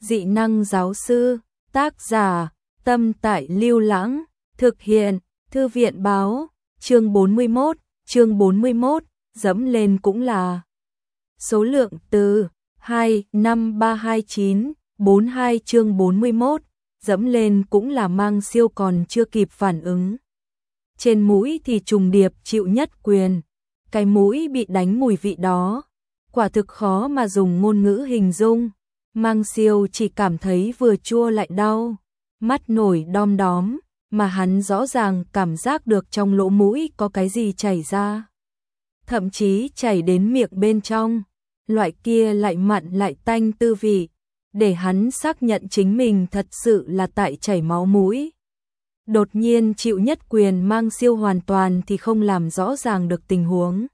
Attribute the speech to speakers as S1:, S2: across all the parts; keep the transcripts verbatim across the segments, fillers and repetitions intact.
S1: Dị năng giáo sư, tác giả, Tâm Tại Lưu Lãng, thực hiện, Thư viện báo, chương bốn mươi mốt, chương bốn mươi mốt, dẫm lên cũng là. Số lượng từ hai năm ba hai chín bốn hai chương bốn mươi mốt, dẫm lên cũng là Mang Siêu còn chưa kịp phản ứng. Trên mũi thì trùng điệp chịu nhất quyền, cái mũi bị đánh mùi vị đó, quả thực khó mà dùng ngôn ngữ hình dung. Mang Siêu chỉ cảm thấy vừa chua lại đau, mắt nổi đom đóm, mà hắn rõ ràng cảm giác được trong lỗ mũi có cái gì chảy ra. Thậm chí chảy đến miệng bên trong, loại kia lại mặn lại tanh tư vị, để hắn xác nhận chính mình thật sự là tại chảy máu mũi. Đột nhiên chịu nhất quyền Mang Siêu hoàn toàn thì không làm rõ ràng được tình huống.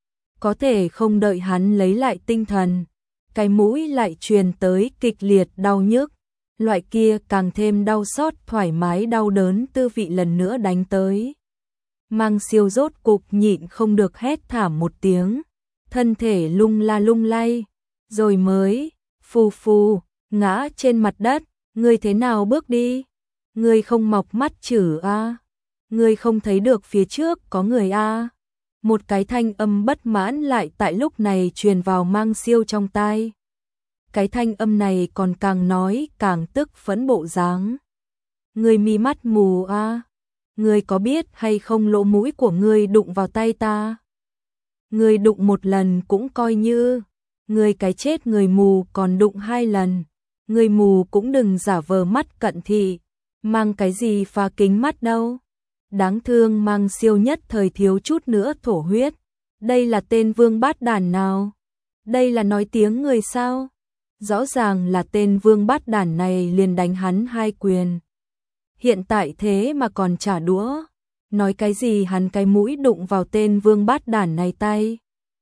S1: Có thể không đợi hắn lấy lại tinh thần, cái mũi lại truyền tới kịch liệt đau nhức, loại kia càng thêm đau xót thoải mái đau đớn tư vị lần nữa đánh tới. Mang Siêu rốt cục nhịn không được hét thảm một tiếng, thân thể lung la lung lay, rồi mới phù phù ngã trên mặt đất. Ngươi thế nào bước đi? Ngươi không mọc mắt chử a? À? Ngươi không thấy được phía trước có người a? À? Một cái thanh âm bất mãn lại tại lúc này truyền vào Mang Siêu trong tai. Cái thanh âm này còn càng nói càng tức phẫn bộ dáng. Ngươi mi mắt mù a? À? Ngươi có biết hay không lỗ mũi của ngươi đụng vào tay ta? Ngươi đụng một lần cũng coi như, ngươi cái chết người mù còn đụng hai lần. Người mù cũng đừng giả vờ mắt cận thị, mang cái gì phá kính mắt đâu. Đáng thương Mang Siêu nhất thời thiếu chút nữa thổ huyết. Đây là tên vương bát đản nào? Đây là nói tiếng người sao? Rõ ràng là tên vương bát đản này liền đánh hắn hai quyền. Hiện tại thế mà còn trả đũa. Nói cái gì hắn cái mũi đụng vào tên vương bát đản này tay?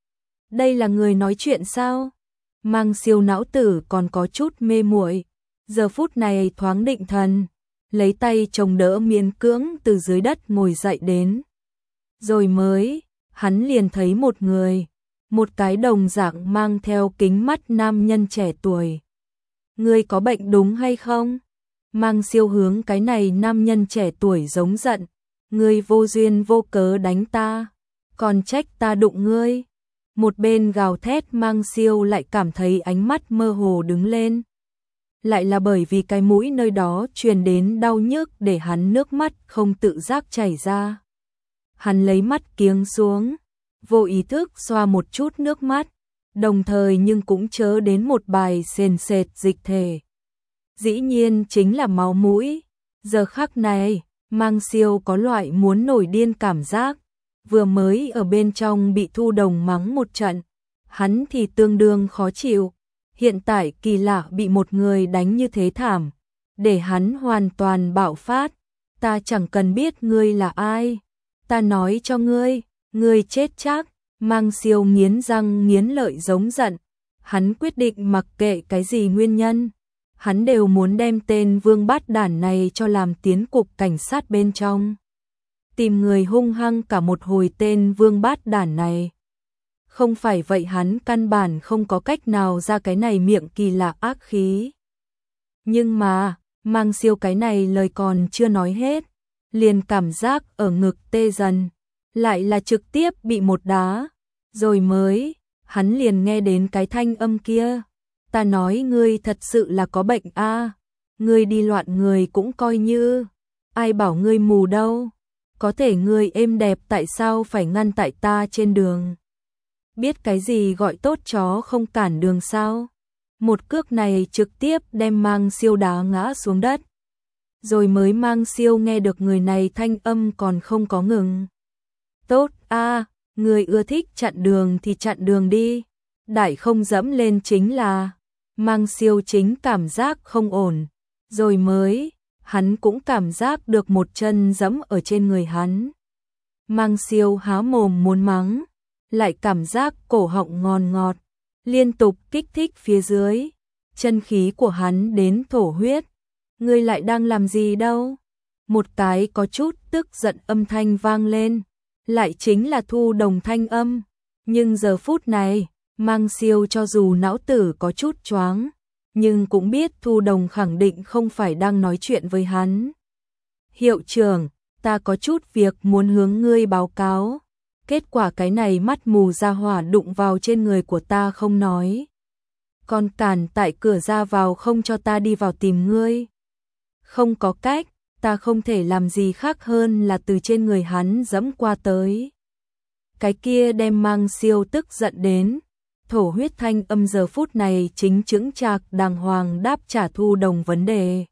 S1: Đây là người nói chuyện sao? Mang Siêu não tử còn có chút mê muội, giờ phút này thoáng định thần, lấy tay chống đỡ miễn cưỡng từ dưới đất ngồi dậy đến. Rồi mới, hắn liền thấy một người, một cái đồng dạng mang theo kính mắt nam nhân trẻ tuổi. Ngươi có bệnh đúng hay không? Mang Siêu hướng cái này nam nhân trẻ tuổi giống giận, ngươi vô duyên vô cớ đánh ta, còn trách ta đụng ngươi. Một bên gào thét Mang Siêu lại cảm thấy ánh mắt mơ hồ đứng lên. Lại là bởi vì cái mũi nơi đó truyền đến đau nhức để hắn nước mắt không tự giác chảy ra. Hắn lấy mắt kiếng xuống, vô ý thức xoa một chút nước mắt, đồng thời nhưng cũng chớ đến một bài sền sệt dịch thể. Dĩ nhiên chính là máu mũi. Giờ khắc này, Mang Siêu có loại muốn nổi điên cảm giác. Vừa mới ở bên trong bị Thu Đồng mắng một trận, hắn thì tương đương khó chịu. Hiện tại kỳ lạ bị một người đánh như thế thảm, để hắn hoàn toàn bạo phát. Ta chẳng cần biết ngươi là ai, ta nói cho ngươi, ngươi chết chắc. Mang Siêu nghiến răng nghiến lợi giống giận, hắn quyết định mặc kệ cái gì nguyên nhân, hắn đều muốn đem tên vương bát đản này cho làm tiến cục cảnh sát bên trong. Tìm người hung hăng cả một hồi tên vương bát đản này. Không phải vậy hắn căn bản không có cách nào ra cái này miệng kỳ lạ ác khí. Nhưng mà, Mang Siêu cái này lời còn chưa nói hết, liền cảm giác ở ngực tê dần, lại là trực tiếp bị một đá. Rồi mới, hắn liền nghe đến cái thanh âm kia. Ta nói ngươi thật sự là có bệnh a, à? Ngươi đi loạn người cũng coi như, ai bảo ngươi mù đâu. Có thể ngươi êm đẹp tại sao phải ngăn tại ta trên đường? Biết cái gì gọi tốt chó không cản đường sao? Một cước này trực tiếp đem Mang Siêu đá ngã xuống đất. Rồi mới Mang Siêu nghe được người này thanh âm còn không có ngừng. Tốt a, à, người ưa thích chặn đường thì chặn đường đi. Đại không dẫm lên chính là. Mang Siêu chính cảm giác không ổn. Rồi mới, hắn cũng cảm giác được một chân giẫm ở trên người hắn. Mang Siêu há mồm muốn mắng, lại cảm giác cổ họng ngon ngọt, liên tục kích thích phía dưới, chân khí của hắn đến thổ huyết. Ngươi lại đang làm gì đâu? Một cái có chút tức giận âm thanh vang lên, lại chính là Thu Đồng thanh âm. Nhưng giờ phút này, Mang Siêu cho dù não tử có chút choáng, nhưng cũng biết Thu Đồng khẳng định không phải đang nói chuyện với hắn. Hiệu trưởng, ta có chút việc muốn hướng ngươi báo cáo. Kết quả cái này mắt mù ra hỏa đụng vào trên người của ta không nói. Còn cản tại cửa ra vào không cho ta đi vào tìm ngươi. Không có cách, ta không thể làm gì khác hơn là từ trên người hắn dẫm qua tới. Cái kia đem Mang Siêu tức giận đến. Thổ huyết thanh âm giờ phút này chính chững chạc đàng hoàng đáp trả Thu Đồng vấn đề.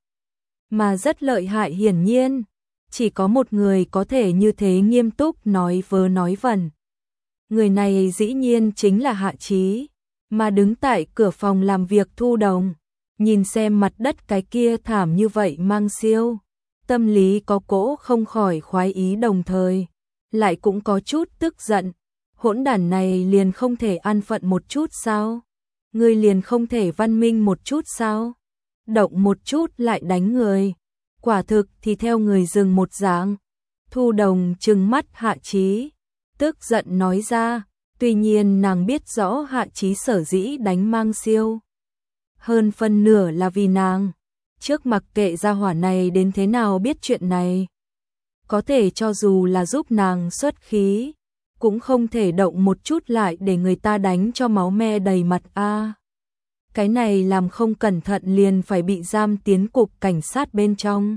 S1: Mà rất lợi hại hiển nhiên. Chỉ có một người có thể như thế nghiêm túc nói vớ nói vẩn. Người này dĩ nhiên chính là Hạ Chí, mà đứng tại cửa phòng làm việc Thu Đồng, nhìn xem mặt đất cái kia thảm như vậy Mang Siêu, tâm lý có cỗ không khỏi khoái ý đồng thời, lại cũng có chút tức giận, hỗn đản này liền không thể an phận một chút sao? Người liền không thể văn minh một chút sao? Động một chút lại đánh người. Quả thực thì theo người dừng một dạng. Thu Đồng trừng mắt Hạ Chí, tức giận nói ra, tuy nhiên nàng biết rõ Hạ Chí sở dĩ đánh Mang Siêu. Hơn phân nửa là vì nàng, trước mặc kệ gia hỏa này đến thế nào biết chuyện này. Có thể cho dù là giúp nàng xuất khí, cũng không thể động một chút lại để người ta đánh cho máu me đầy mặt a. Cái này làm không cẩn thận liền phải bị giam tiến cục cảnh sát bên trong.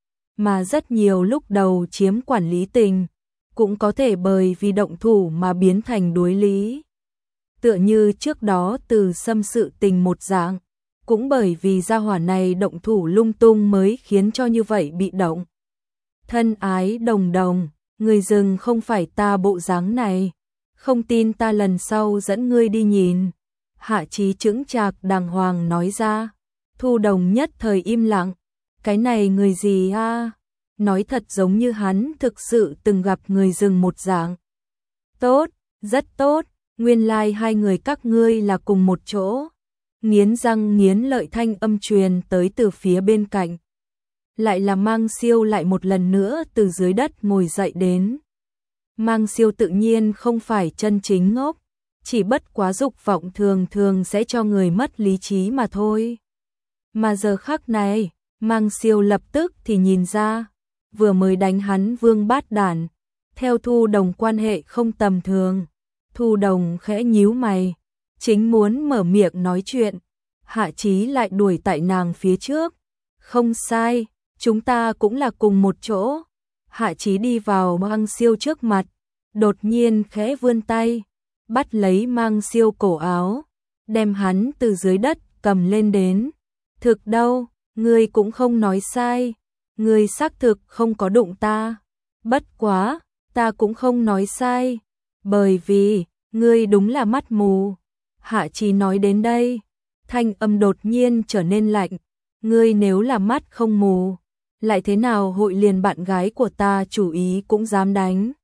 S1: Mà rất nhiều lúc đầu chiếm quản lý tình, cũng có thể bởi vì động thủ mà biến thành đối lý. Tựa như trước đó từ xâm sự tình một dạng, cũng bởi vì gia hỏa này động thủ lung tung mới khiến cho như vậy bị động. Thân ái Đồng Đồng, người dừng không phải ta bộ dáng này, không tin ta lần sau dẫn ngươi đi nhìn. Hạ Chí chững chạc đàng hoàng nói ra. Thu Đồng nhất thời im lặng. Cái này người gì a? Nói thật giống như hắn thực sự từng gặp người rừng một dạng. Tốt, rất tốt, nguyên lai like hai người các ngươi là cùng một chỗ. Nghiến răng nghiến lợi thanh âm truyền tới từ phía bên cạnh. Lại là Mang Siêu lại một lần nữa từ dưới đất ngồi dậy đến. Mang Siêu tự nhiên không phải chân chính ngốc. Chỉ bất quá dục vọng thường thường sẽ cho người mất lý trí mà thôi. Mà giờ khắc này, Mang Siêu lập tức thì nhìn ra, vừa mới đánh hắn Vương Bát Đản, theo Thu Đồng quan hệ không tầm thường. Thu Đồng khẽ nhíu mày, chính muốn mở miệng nói chuyện, Hạ Chí lại đuổi tại nàng phía trước. Không sai, chúng ta cũng là cùng một chỗ. Hạ Chí đi vào Mang Siêu trước mặt, đột nhiên khẽ vươn tay, bắt lấy Mang Siêu cổ áo, đem hắn từ dưới đất cầm lên đến. Thực đâu, ngươi cũng không nói sai, ngươi xác thực không có đụng ta. Bất quá, ta cũng không nói sai, bởi vì, ngươi đúng là mắt mù. Hạ Chí nói đến đây, thanh âm đột nhiên trở nên lạnh, ngươi nếu là mắt không mù, lại thế nào hội liền bạn gái của ta chủ ý cũng dám đánh.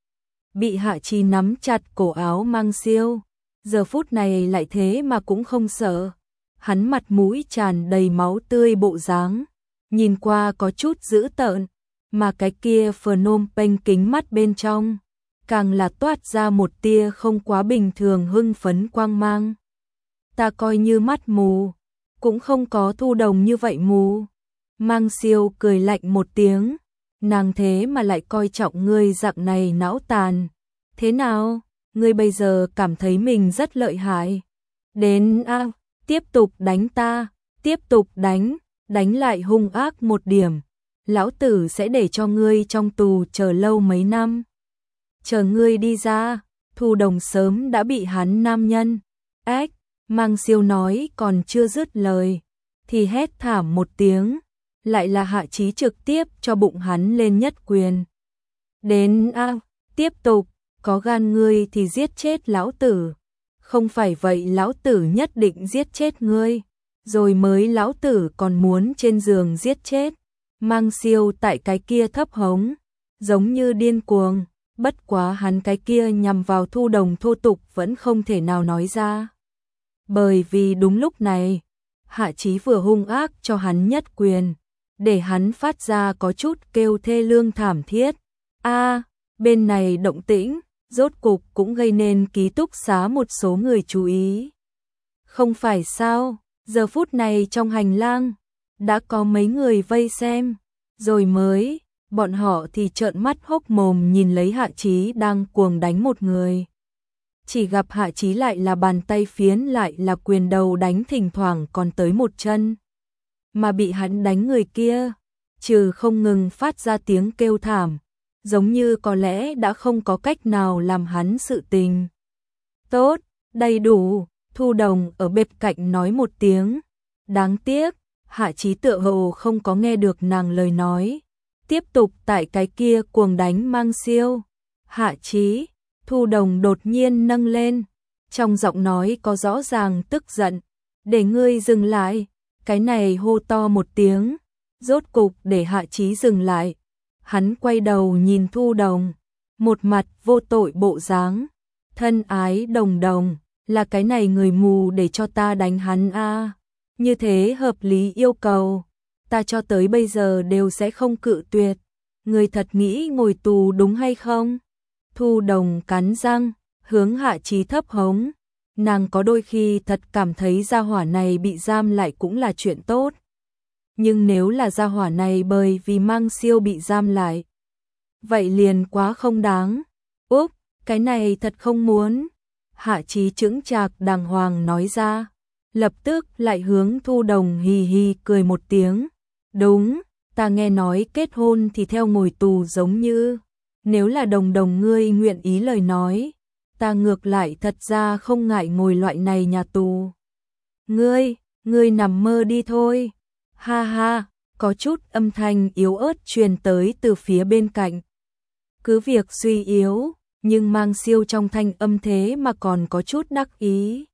S1: Bị Hạ Chí nắm chặt cổ áo Mang Siêu, giờ phút này lại thế mà cũng không sợ. Hắn mặt mũi tràn đầy máu tươi bộ dáng, nhìn qua có chút dữ tợn, mà cái kia Phnom Penh kính mắt bên trong, càng là toát ra một tia không quá bình thường hưng phấn quang mang. Ta coi như mắt mù, cũng không có Thu Đồng như vậy mù. Mang Siêu cười lạnh một tiếng, nàng thế mà lại coi trọng ngươi dạng này não tàn. Thế nào, ngươi bây giờ cảm thấy mình rất lợi hại. Đến a, à, tiếp tục đánh ta, tiếp tục đánh, đánh lại hung ác một điểm. Lão tử sẽ để cho ngươi trong tù chờ lâu mấy năm. Chờ ngươi đi ra, Thu Đồng sớm đã bị hắn nam nhân. Ếch, Mang Siêu nói còn chưa dứt lời, thì hét thảm một tiếng, lại là Hạ Chí trực tiếp cho bụng hắn lên nhất quyền. Đến a, à, tiếp tục, có gan ngươi thì giết chết lão tử. Không phải vậy lão tử nhất định giết chết ngươi, rồi mới lão tử còn muốn trên giường giết chết. Mang Siêu tại cái kia thấp hống, giống như điên cuồng, bất quá hắn cái kia nhằm vào Thu Đồng thô tục vẫn không thể nào nói ra. Bởi vì đúng lúc này, Hạ Chí vừa hung ác cho hắn nhất quyền, để hắn phát ra có chút kêu thê lương thảm thiết. A, bên này động tĩnh, rốt cục cũng gây nên ký túc xá một số người chú ý. Không phải sao, Giờ phút này trong hành lang, đã có mấy người vây xem, rồi mới, bọn họ thì trợn mắt hốc mồm nhìn lấy Hạ Chí đang cuồng đánh một người. Chỉ gặp Hạ Chí lại là bàn tay phiến lại là quyền đầu đánh thỉnh thoảng còn tới một chân. Mà bị hắn đánh người kia, trừ không ngừng phát ra tiếng kêu thảm, giống như có lẽ đã không có cách nào làm hắn sự tình. Tốt, đầy đủ, Thu Đồng ở bên cạnh nói một tiếng. Đáng tiếc, Hạ Chí tựa hồ không có nghe được nàng lời nói. Tiếp tục tại cái kia cuồng đánh Mang Siêu. Hạ Chí, Thu Đồng đột nhiên nâng lên. Trong giọng nói có rõ ràng tức giận. Để ngươi dừng lại. Cái này hô to một tiếng. Rốt cục để Hạ Chí dừng lại. Hắn quay đầu nhìn Thu Đồng. Một mặt vô tội bộ dáng. Thân ái Đồng Đồng. Là cái này người mù để cho ta đánh hắn a à. Như thế hợp lý yêu cầu. Ta cho tới bây giờ đều sẽ không cự tuyệt. Người thật nghĩ ngồi tù đúng hay không? Thu Đồng cắn răng, hướng Hạ Chí thấp hống. Nàng có đôi khi thật cảm thấy gia hỏa này bị giam lại cũng là chuyện tốt. Nhưng nếu là gia hỏa này bởi vì Mang Siêu bị giam lại, vậy liền quá không đáng. Úp, cái này thật không muốn. Hạ Chí chững chạc đàng hoàng nói ra. Lập tức lại hướng Thu Đồng hì hì cười một tiếng. Đúng, ta nghe nói kết hôn thì theo ngồi tù giống như. Nếu là Đồng Đồng ngươi nguyện ý lời nói, ta ngược lại thật ra không ngại ngồi loại này nhà tù. Ngươi, ngươi nằm mơ đi thôi. Ha ha, có chút âm thanh yếu ớt truyền tới từ phía bên cạnh. Cứ việc suy yếu, nhưng Mang Siêu trong thanh âm thế mà còn có chút đắc ý.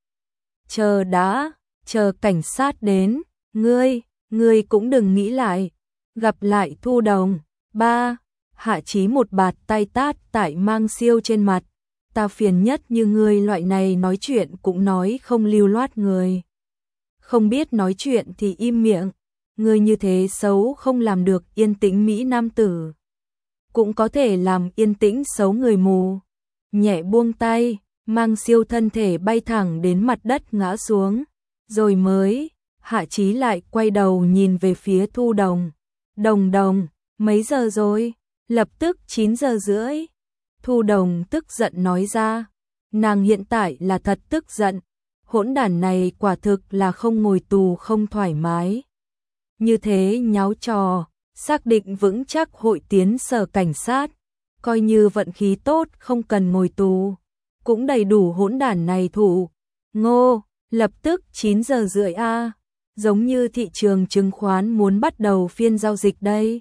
S1: Chờ đã, chờ cảnh sát đến, ngươi, ngươi cũng đừng nghĩ lại. Gặp lại Thu Đồng. Ba, Hạ Chí một bạt tay tát tại Mang Siêu trên mặt. Ta phiền nhất như ngươi loại này nói chuyện cũng nói không lưu loát người. Không biết nói chuyện thì im miệng. Ngươi như thế xấu không làm được yên tĩnh mỹ nam tử. Cũng có thể làm yên tĩnh xấu người mù. Nhẹ buông tay, Mang Siêu thân thể bay thẳng đến mặt đất ngã xuống. Rồi mới, Hạ Chí lại quay đầu nhìn về phía Thu Đồng. Đồng Đồng, mấy giờ rồi? Lập tức chín giờ rưỡi. Thu Đồng tức giận nói ra. Nàng hiện tại là thật tức giận. Hỗn đản này quả thực là không ngồi tù không thoải mái. Như thế nháo trò, xác định vững chắc hội tiến sở cảnh sát. Coi như vận khí tốt không cần ngồi tù. Cũng đầy đủ hỗn đản này thủ. Ngô, lập tức chín giờ rưỡi a. Giống như thị trường chứng khoán muốn bắt đầu phiên giao dịch đây.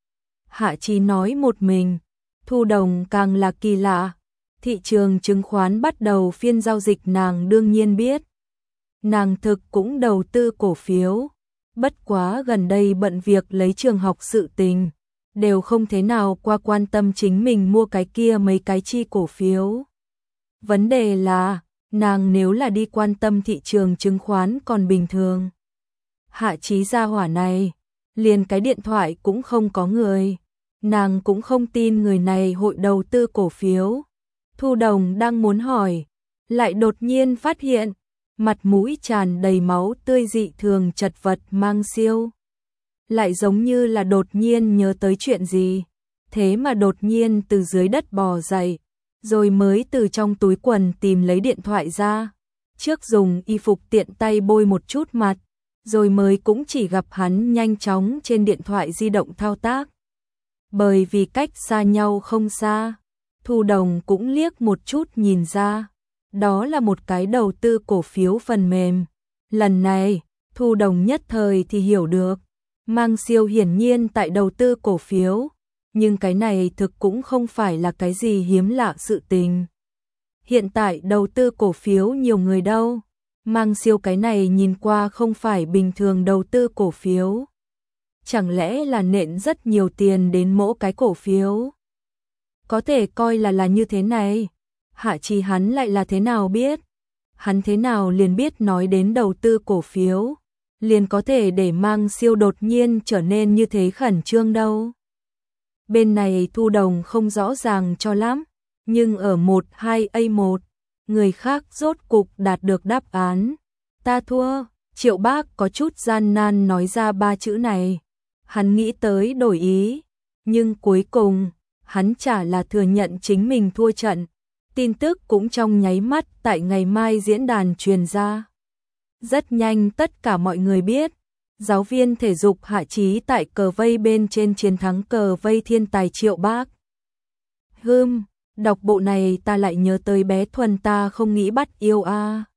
S1: Hạ Chí nói một mình. Thu Đồng càng là kỳ lạ. Thị trường chứng khoán bắt đầu phiên giao dịch nàng đương nhiên biết. Nàng thực cũng đầu tư cổ phiếu. Bất quá gần đây bận việc lấy trường học sự tình. Đều không thế nào qua quan tâm chính mình mua cái kia mấy cái chi cổ phiếu. Vấn đề là, nàng nếu là đi quan tâm thị trường chứng khoán còn bình thường. Hạ Chí gia hỏa này, liền cái điện thoại cũng không có người. Nàng cũng không tin người này hội đầu tư cổ phiếu. Thu Đồng đang muốn hỏi, lại đột nhiên phát hiện, mặt mũi tràn đầy máu tươi dị thường chật vật Mang Siêu. Lại giống như là đột nhiên nhớ tới chuyện gì, thế mà đột nhiên từ dưới đất bò dậy, rồi mới từ trong túi quần tìm lấy điện thoại ra. Trước dùng y phục tiện tay bôi một chút mặt, rồi mới cũng chỉ gặp hắn nhanh chóng trên điện thoại di động thao tác. Bởi vì cách xa nhau không xa, Thu Đồng cũng liếc một chút nhìn ra, đó là một cái đầu tư cổ phiếu phần mềm. Lần này, Thu Đồng nhất thời thì hiểu được, Mang Siêu hiển nhiên tại đầu tư cổ phiếu, nhưng cái này thực cũng không phải là cái gì hiếm lạ sự tình. Hiện tại đầu tư cổ phiếu nhiều người đâu, Mang Siêu cái này nhìn qua không phải bình thường đầu tư cổ phiếu. Chẳng lẽ là nện rất nhiều tiền đến mỗi cái cổ phiếu? Có thể coi là là như thế này. Hạ Chí hắn lại là thế nào biết? Hắn thế nào liền biết nói đến đầu tư cổ phiếu, liền có thể để Mang Siêu đột nhiên trở nên như thế khẩn trương đâu. Bên này Thu Đồng không rõ ràng cho lắm, nhưng ở một hai A một, người khác rốt cục đạt được đáp án. Ta thua, Triệu Bác có chút gian nan nói ra ba chữ này. Hắn nghĩ tới đổi ý, nhưng cuối cùng, hắn chả là thừa nhận chính mình thua trận. Tin tức cũng trong nháy mắt tại ngày mai diễn đàn truyền ra. Rất nhanh tất cả mọi người biết, giáo viên thể dục Hạ Chí tại cờ vây bên trên chiến thắng cờ vây thiên tài Triệu Bác. Hừm, đọc bộ này ta lại nhớ tới bé Thuần ta không nghĩ bắt yêu a.